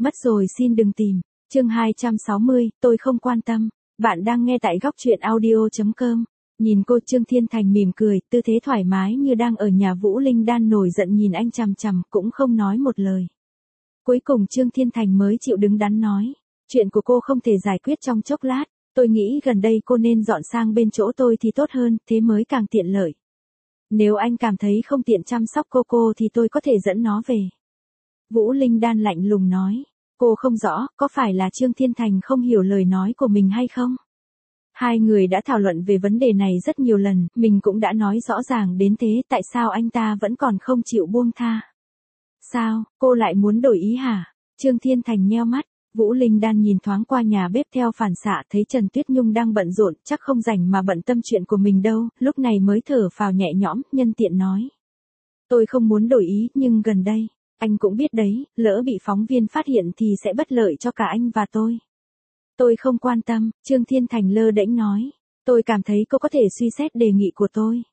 Mất rồi xin đừng tìm. Chương 260, tôi không quan tâm. Bạn đang nghe tại góc truyện audio.com. Nhìn cô Trương Thiên Thành mỉm cười, tư thế thoải mái như đang ở nhà. Vũ Linh Đan nổi giận nhìn anh chằm chằm, cũng không nói một lời. Cuối cùng Trương Thiên Thành mới chịu đứng đắn nói. Chuyện của cô không thể giải quyết trong chốc lát. Tôi nghĩ gần đây cô nên dọn sang bên chỗ tôi thì tốt hơn, thế mới càng tiện lợi. Nếu anh cảm thấy không tiện chăm sóc cô thì tôi có thể dẫn nó về. Vũ Linh Đan lạnh lùng nói. Cô không rõ, có phải là Trương Thiên Thành không hiểu lời nói của mình hay không? Hai người đã thảo luận về vấn đề này rất nhiều lần, mình cũng đã nói rõ ràng đến thế, tại sao anh ta vẫn còn không chịu buông tha? Sao, cô lại muốn đổi ý hả? Trương Thiên Thành nheo mắt, Vũ Linh Đan nhìn thoáng qua nhà bếp theo phản xạ, thấy Trần Tuyết Nhung đang bận rộn, chắc không rảnh mà bận tâm chuyện của mình đâu, lúc này mới thở phào nhẹ nhõm, nhân tiện nói. Tôi không muốn đổi ý, nhưng gần đây, anh cũng biết đấy, lỡ bị phóng viên phát hiện thì sẽ bất lợi cho cả anh và tôi. Tôi không quan tâm, Trương Thiên Thành lơ đễnh nói. Tôi cảm thấy cô có thể suy xét đề nghị của tôi.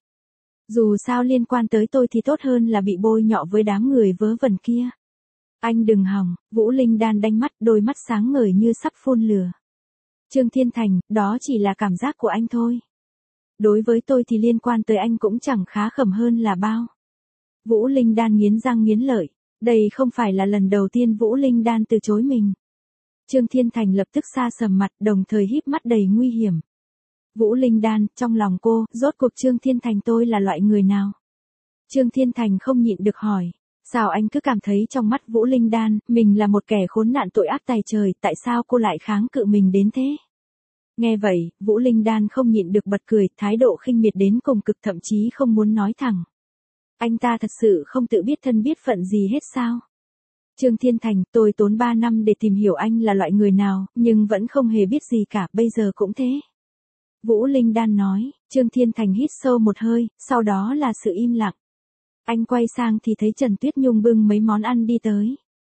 Dù sao liên quan tới tôi thì tốt hơn là bị bôi nhọ với đám người vớ vẩn kia. Anh đừng hòng, Vũ Linh Đan đanh mắt, đôi mắt sáng ngời như sắp phun lửa. Trương Thiên Thành, đó chỉ là cảm giác của anh thôi. Đối với tôi thì liên quan tới anh cũng chẳng khá khẩm hơn là bao. Vũ Linh Đan nghiến răng nghiến lợi. Đây không phải là lần đầu tiên Vũ Linh Đan từ chối mình. Trương Thiên Thành lập tức xa sầm mặt, đồng thời híp mắt đầy nguy hiểm. Vũ Linh Đan, trong lòng cô, rốt cuộc Trương Thiên Thành tôi là loại người nào? Trương Thiên Thành không nhịn được hỏi. Sao anh cứ cảm thấy trong mắt Vũ Linh Đan, mình là một kẻ khốn nạn tội ác tày trời, tại sao cô lại kháng cự mình đến thế? Nghe vậy, Vũ Linh Đan không nhịn được bật cười, thái độ khinh miệt đến cùng cực, thậm chí không muốn nói thẳng. Anh ta thật sự không tự biết thân biết phận gì hết sao? Trương Thiên Thành, tôi tốn 3 năm để tìm hiểu anh là loại người nào, nhưng vẫn không hề biết gì cả, bây giờ cũng thế. Vũ Linh Đan nói. Trương Thiên Thành hít sâu một hơi, sau đó là sự im lặng. Anh quay sang thì thấy Trần Tuyết Nhung bưng mấy món ăn đi tới.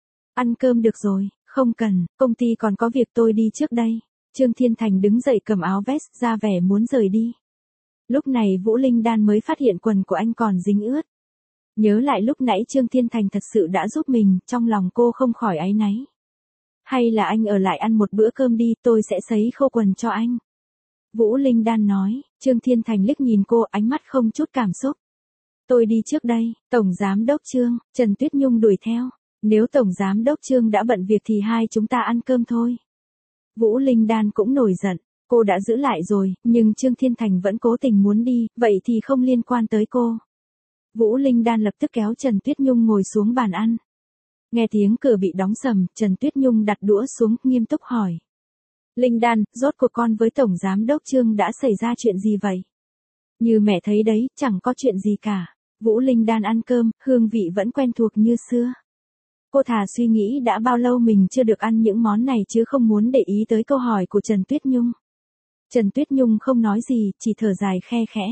Ăn cơm được rồi, không cần, công ty còn có việc, tôi đi trước đây. Trương Thiên Thành đứng dậy cầm áo vest ra vẻ muốn rời đi. Lúc này Vũ Linh Đan mới phát hiện quần của anh còn dính ướt. Nhớ lại lúc nãy Trương Thiên Thành thật sự đã giúp mình, trong lòng cô không khỏi áy náy. Hay là anh ở lại ăn một bữa cơm đi, tôi sẽ sấy khô quần cho anh. Vũ Linh Đan nói. Trương Thiên Thành liếc nhìn cô, ánh mắt không chút cảm xúc. Tôi đi trước đây, Tổng Giám Đốc Trương. Trần Tuyết Nhung đuổi theo. Nếu Tổng Giám Đốc Trương đã bận việc thì hai chúng ta ăn cơm thôi. Vũ Linh Đan cũng nổi giận. Cô đã giữ lại rồi, nhưng Trương Thiên Thành vẫn cố tình muốn đi, vậy thì không liên quan tới cô. Vũ Linh Đan lập tức kéo Trần Tuyết Nhung ngồi xuống bàn ăn. Nghe tiếng cửa bị đóng sầm, Trần Tuyết Nhung đặt đũa xuống, nghiêm túc hỏi. Linh Đan, rốt cuộc con với Tổng Giám Đốc Trương đã xảy ra chuyện gì vậy? Như mẹ thấy đấy, chẳng có chuyện gì cả. Vũ Linh Đan ăn cơm, hương vị vẫn quen thuộc như xưa. Cô thà suy nghĩ đã bao lâu mình chưa được ăn những món này chứ không muốn để ý tới câu hỏi của Trần Tuyết Nhung. Trần Tuyết Nhung không nói gì, chỉ thở dài khe khẽ.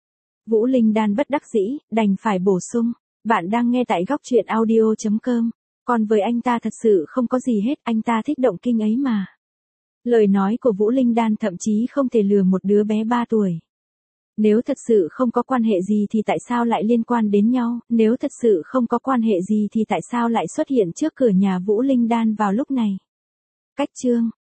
Vũ Linh Đan bất đắc dĩ, đành phải bổ sung. Bạn đang nghe tại góc truyện audio.com. Còn với anh ta thật sự không có gì hết, anh ta thích động kinh ấy mà. Lời nói của Vũ Linh Đan thậm chí không thể lừa một đứa bé 3 tuổi. Nếu thật sự không có quan hệ gì thì tại sao lại liên quan đến nhau, nếu thật sự không có quan hệ gì thì tại sao lại xuất hiện trước cửa nhà Vũ Linh Đan vào lúc này. Cách chương.